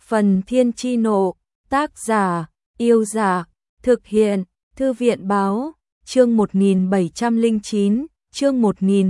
Phần Thiên Chi Nộ, tác giả, Yêu Dạ, thực hiện, Thư viện Báo, chương 1709, chương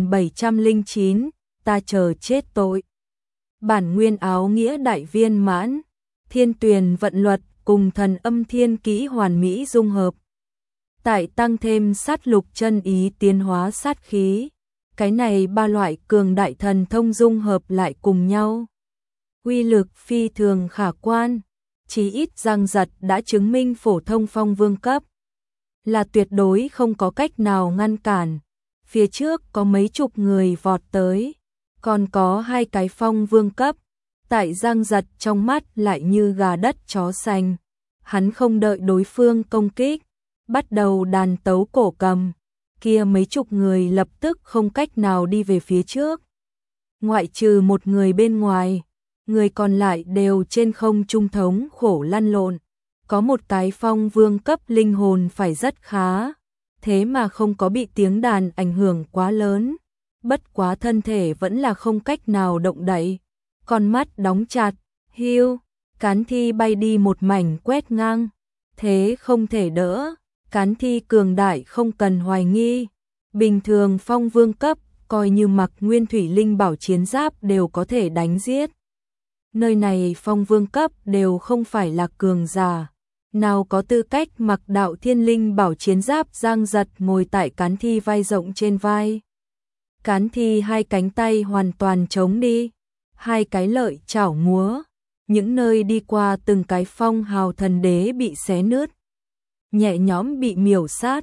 1709, ta chờ chết tội. Bản nguyên áo nghĩa đại viên mãn, thiên tuyền vận luật cùng thần âm thiên kỹ hoàn mỹ dung hợp. Tại tăng thêm sát lục chân ý tiến hóa sát khí, cái này ba loại cường đại thần thông dung hợp lại cùng nhau. Uy lực phi thường khả quan, chí ít Giang Giật đã chứng minh phổ thông phong vương cấp là tuyệt đối không có cách nào ngăn cản. Phía trước có mấy chục người vọt tới, còn có hai cái phong vương cấp, tại Giang Giật trong mắt lại như gà đất chó xanh. Hắn không đợi đối phương công kích, bắt đầu đàn tấu cổ cầm, kia mấy chục người lập tức không cách nào đi về phía trước. Ngoại trừ một người bên ngoài, người còn lại đều trên không trung thống khổ lăn lộn. Có một cái phong vương cấp linh hồn phải rất khá, thế mà không có bị tiếng đàn ảnh hưởng quá lớn, bất quá thân thể vẫn là không cách nào động đậy, con mắt đóng chặt, hiu, cán thi bay đi một mảnh quét ngang, thế không thể đỡ, cán thi cường đại không cần hoài nghi, bình thường phong vương cấp, coi như mặc nguyên thủy linh bảo chiến giáp đều có thể đánh giết. Nơi này phong vương cấp đều không phải là cường giả, nào có tư cách mặc đạo thiên linh bảo chiến giáp. Giang Giật ngồi tại cán thi vai rộng trên vai. Cán thi hai cánh tay hoàn toàn trống đi, hai cái lợi chảo múa, những nơi đi qua từng cái phong hào thần đế bị xé nứt, nhẹ nhõm bị miểu sát.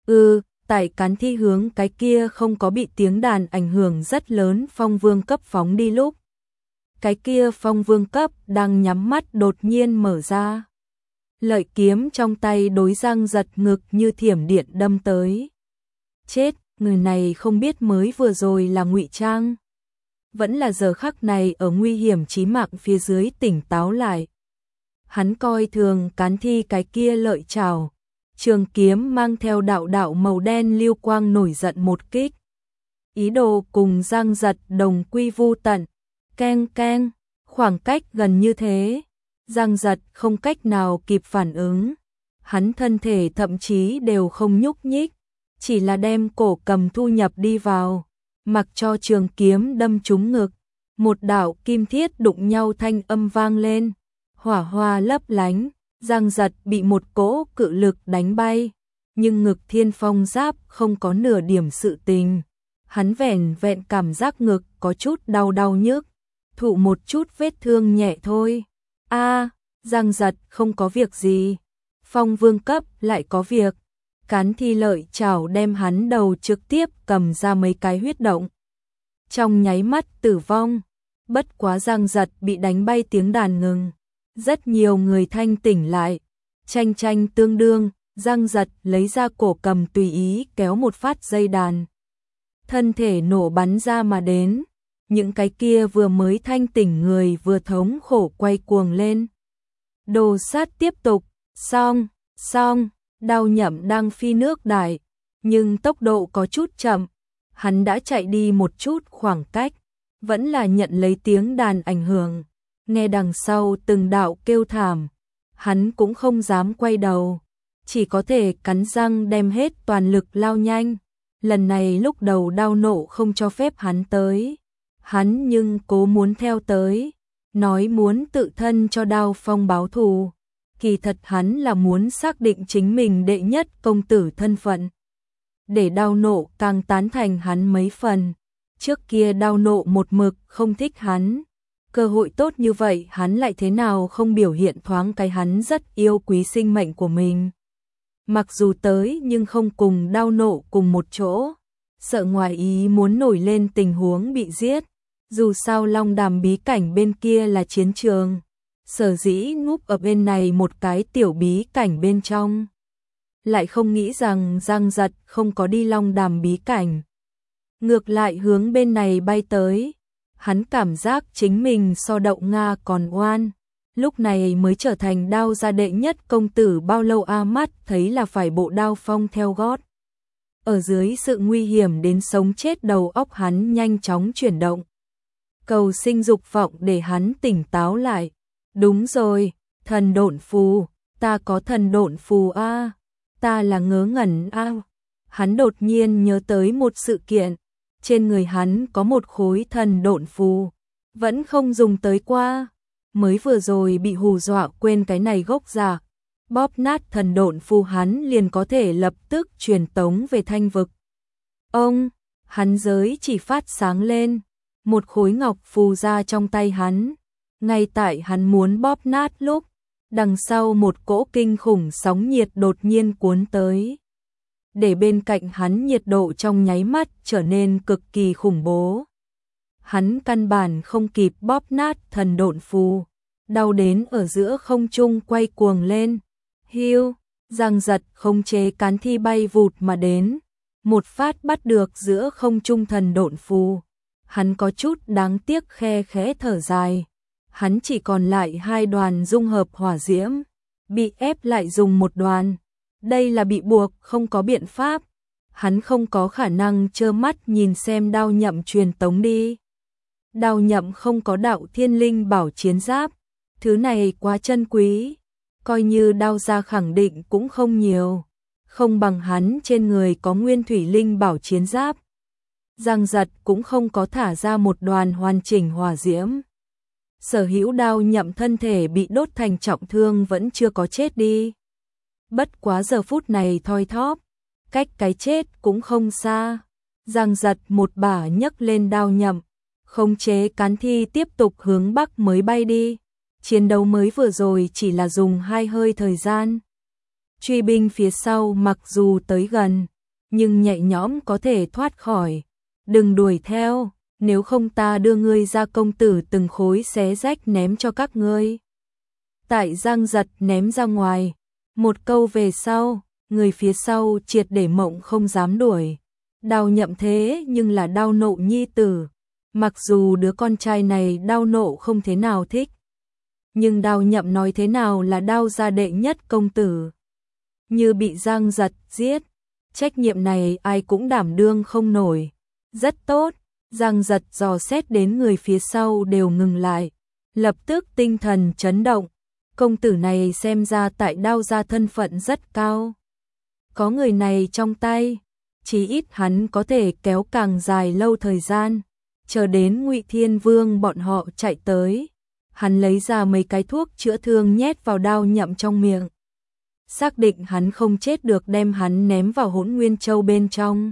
Tại cán thi hướng cái kia không có bị tiếng đàn ảnh hưởng rất lớn phong vương cấp phóng đi lúc, cái kia phong vương cấp đang nhắm mắt đột nhiên mở ra. Lợi kiếm trong tay đối Giang Giật ngực như thiểm điện đâm tới. Chết, người này không biết mới vừa rồi là ngụy trang, vẫn là giờ khắc này ở nguy hiểm chí mạng phía dưới tỉnh táo lại. Hắn coi thường cán thi cái kia lợi chảo, trường kiếm mang theo đạo đạo màu đen lưu quang nổi giận một kích. Ý đồ cùng Giang Giật đồng quy vu tận, keng keng, khoảng cách gần như thế. Giang Giật không cách nào kịp phản ứng, hắn thân thể thậm chí đều không nhúc nhích, chỉ là đem cổ cầm thu nhập đi vào, mặc cho trường kiếm đâm trúng ngực, một đạo kim thiết đụng nhau thanh âm vang lên, hỏa hoa lấp lánh, Giang Giật bị một cỗ cự lực đánh bay, nhưng ngực thiên phong giáp không có nửa điểm sự tình, hắn vẻn vẹn cảm giác ngực có chút đau đau nhức, thụ một chút vết thương nhẹ thôi. Giang Giật không có việc gì, phong vương cấp lại có việc. Cán thi lợi chảo đem hắn đầu trực tiếp cầm ra mấy cái huyết động, trong nháy mắt tử vong. Bất quá Giang Giật bị đánh bay tiếng đàn ngừng, rất nhiều người thanh tỉnh lại, tranh tranh tương đương. Giang Giật lấy ra cổ cầm tùy ý kéo một phát dây đàn, thân thể nổ bắn ra mà đến. Những cái kia vừa mới thanh tỉnh người vừa thống khổ quay cuồng lên. Đồ sát tiếp tục, song, Đao Nhậm đang phi nước đại, nhưng tốc độ có chút chậm, hắn đã chạy đi một chút khoảng cách, vẫn là nhận lấy tiếng đàn ảnh hưởng, nghe đằng sau từng đạo kêu thảm, hắn cũng không dám quay đầu, chỉ có thể cắn răng đem hết toàn lực lao nhanh. Lần này lúc đầu đao nộ không cho phép hắn tới, hắn nhưng cố muốn theo tới, nói muốn tự thân cho Đao Phong báo thù. Kỳ thật hắn là muốn xác định chính mình đệ nhất công tử thân phận, để Đao Nộ càng tán thành hắn mấy phần. Trước kia Đao Nộ một mực không thích hắn, cơ hội tốt như vậy hắn lại thế nào không biểu hiện thoáng cái hắn rất yêu quý sinh mệnh của mình. Mặc dù tới nhưng không cùng Đao Nộ cùng một chỗ, sợ ngoài ý muốn nổi lên tình huống bị giết. Dù sao Long Đàm bí cảnh bên kia là chiến trường, sở dĩ núp ở bên này một cái tiểu bí cảnh bên trong. Lại không nghĩ rằng Giang Giật không có đi Long Đàm bí cảnh, ngược lại hướng bên này bay tới. Hắn cảm giác chính mình so Đậu Nga còn oan, lúc này mới trở thành Đao gia đệ nhất công tử bao lâu mắt thấy là phải bộ Đao Phong theo gót. Ở dưới sự nguy hiểm đến sống chết đầu óc hắn nhanh chóng chuyển động, cầu sinh dục vọng để hắn tỉnh táo lại. Đúng rồi, thần độn phù, ta có thần độn phù a, ta là ngớ ngẩn a. Hắn đột nhiên nhớ tới một sự kiện, trên người hắn có một khối thần độn phù, vẫn không dùng tới qua, mới vừa rồi bị hù dọa quên cái này gốc giả. Bóp nát thần độn phù hắn liền có thể lập tức truyền tống về Thanh vực. Ông, hắn giới chỉ phát sáng lên, một khối ngọc phù ra trong tay hắn, ngay tại hắn muốn bóp nát lúc, đằng sau một cỗ kinh khủng sóng nhiệt đột nhiên cuốn tới, để bên cạnh hắn nhiệt độ trong nháy mắt trở nên cực kỳ khủng bố. Hắn căn bản không kịp bóp nát thần độn phù, đau đến ở giữa không trung quay cuồng lên. Hiu, Giang Giật khống chế cán thi bay vụt mà đến, một phát bắt được giữa không trung thần độn phù. Hắn có chút đáng tiếc khe khẽ thở dài. Hắn chỉ còn lại 2 đoàn dung hợp hỏa diễm, bị ép lại dùng một đoàn. Đây là bị buộc, không có biện pháp. Hắn không có khả năng trơ mắt nhìn xem Đao Nhậm truyền tống đi. Đao Nhậm không có đạo thiên linh bảo chiến giáp, thứ này quá chân quý, coi như đao ra khẳng định cũng không nhiều, không bằng hắn trên người có nguyên thủy linh bảo chiến giáp. Giang Giật cũng không có thả ra một đoàn hoàn chỉnh hỏa diễm. Sở hữu Đao Nhậm thân thể bị đốt thành trọng thương vẫn chưa có chết đi. Bất quá giờ phút này thoi thóp, cách cái chết cũng không xa. Giang Giật một bả nhấc lên Đao Nhậm, khống chế cán thi tiếp tục hướng bắc mới bay đi. Chiến đấu mới vừa rồi chỉ là dùng 2 hơi thời gian. Truy binh phía sau mặc dù tới gần, nhưng nhẹ nhõm có thể thoát khỏi. Đừng đuổi theo, nếu không ta đưa ngươi ra công tử từng khối xé rách ném cho các ngươi. Tại Giang Giật ném ra ngoài, một câu về sau, người phía sau triệt để mộng không dám đuổi. Đao Nhậm thế nhưng là Đao Nộ nhi tử, mặc dù đứa con trai này Đao Nộ không thế nào thích, nhưng Đao Nhậm nói thế nào là Đao gia đệ nhất công tử. Như bị Giang Giật giết, trách nhiệm này ai cũng đảm đương không nổi. Rất tốt, Giang Giật dò xét đến người phía sau đều ngừng lại, lập tức tinh thần chấn động. Công tử này xem ra tại Đao gia thân phận rất cao. Có người này trong tay, chí ít hắn có thể kéo càng dài lâu thời gian, chờ đến Ngụy Thiên Vương bọn họ chạy tới. Hắn lấy ra mấy cái thuốc chữa thương nhét vào Đao Nhậm trong miệng. Xác định hắn không chết được đem hắn ném vào Hỗn Nguyên Châu bên trong.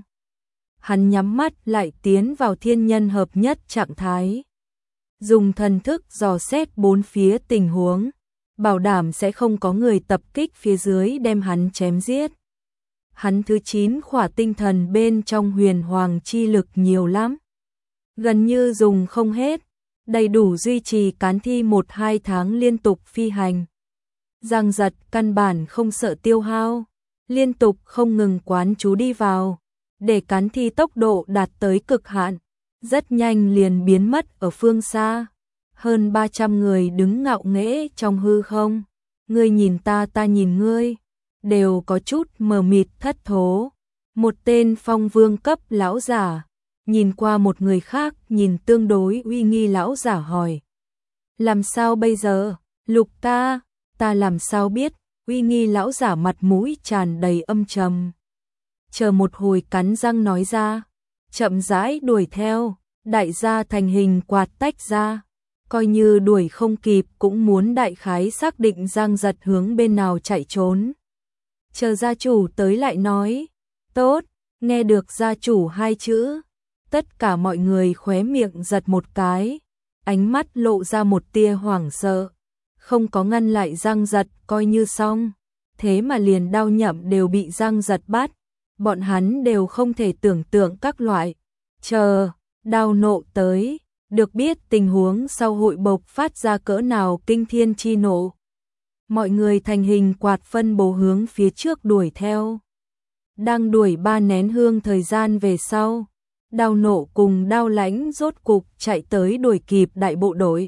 Hắn nhắm mắt lại tiến vào thiên nhân hợp nhất trạng thái. Dùng thần thức dò xét bốn phía tình huống, bảo đảm sẽ không có người tập kích phía dưới đem hắn chém giết. Hắn thứ 9 khỏa tinh thần bên trong huyền hoàng chi lực nhiều lắm, gần như dùng không hết, đầy đủ duy trì cán thi 1-2 tháng liên tục phi hành. Giang Giật căn bản không sợ tiêu hao, liên tục không ngừng quán chú đi vào, để cán thi tốc độ đạt tới cực hạn, rất nhanh liền biến mất ở phương xa. Hơn 300 người đứng ngạo nghễ trong hư không, ngươi nhìn ta ta nhìn ngươi, đều có chút mờ mịt thất thố. Một tên phong vương cấp lão giả nhìn qua một người khác nhìn tương đối uy nghi lão giả hỏi: làm sao bây giờ, Lục ta làm sao biết? Uy nghi lão giả mặt mũi tràn đầy âm trầm. Chờ một hồi cắn răng nói ra, chậm rãi đuổi theo, đại gia thành hình quạt tách ra, coi như đuổi không kịp cũng muốn đại khái xác định Giang Giật hướng bên nào chạy trốn. Chờ gia chủ tới lại nói. Tốt, nghe được gia chủ 2 chữ, tất cả mọi người khóe miệng giật một cái, ánh mắt lộ ra một tia hoảng sợ. Không có ngăn lại Giang Giật coi như xong, thế mà liền Đao Nhậm đều bị Giang Giật bắt, bọn hắn đều không thể tưởng tượng các loại. Chờ, Đao Nộ tới, được biết tình huống sau hội bộc phát ra cỡ nào kinh thiên chi nộ. Mọi người thành hình quạt phân bố hướng phía trước đuổi theo. Đang đuổi 3 nén hương thời gian về sau, Đao Nộ cùng Đao Lãnh rốt cục chạy tới đuổi kịp đại bộ đội.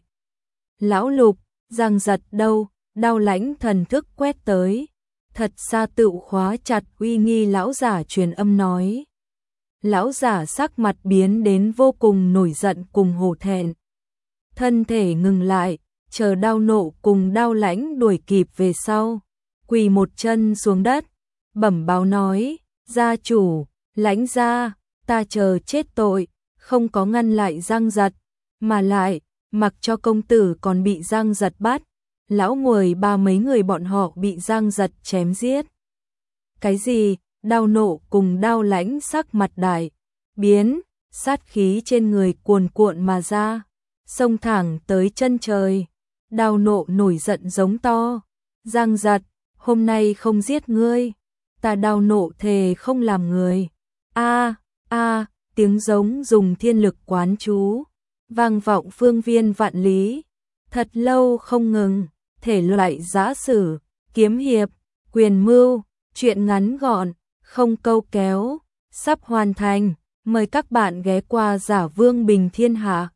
Lão Lục, Giang Giật đâu? Đao Lãnh thần thức quét tới, thật xa tựu khóa chặt uy nghi lão giả truyền âm nói. Lão giả sắc mặt biến đến vô cùng nổi giận cùng hổ thẹn. Thân thể ngừng lại, chờ Đao Nộ cùng Đao Lãnh đuổi kịp về sau, quỳ một chân xuống đất, bẩm báo nói, gia chủ, Lãnh gia, ta chờ chết tội, không có ngăn lại Giang Giật, mà lại, mặc cho công tử còn bị Giang Giật bắt, lão ngồi ba mấy người bọn họ bị Giang Giật chém giết. Cái gì? Đao Nộ cùng Đao Lãnh sắc mặt đại biến, sát khí trên người cuồn cuộn mà ra, xông thẳng tới chân trời. Đao Nộ nổi giận giống to, Giang Giật, hôm nay không giết ngươi, ta Đao Nộ thề không làm người. A a, tiếng giống dùng thiên lực quán chú, vang vọng phương viên vạn lý, thật lâu không ngừng, thể loại giã sử, kiếm hiệp, quyền mưu, truyện ngắn gọn, không câu kéo, sắp hoàn thành, mời các bạn ghé qua Giả Vương Bình Thiên Hạ.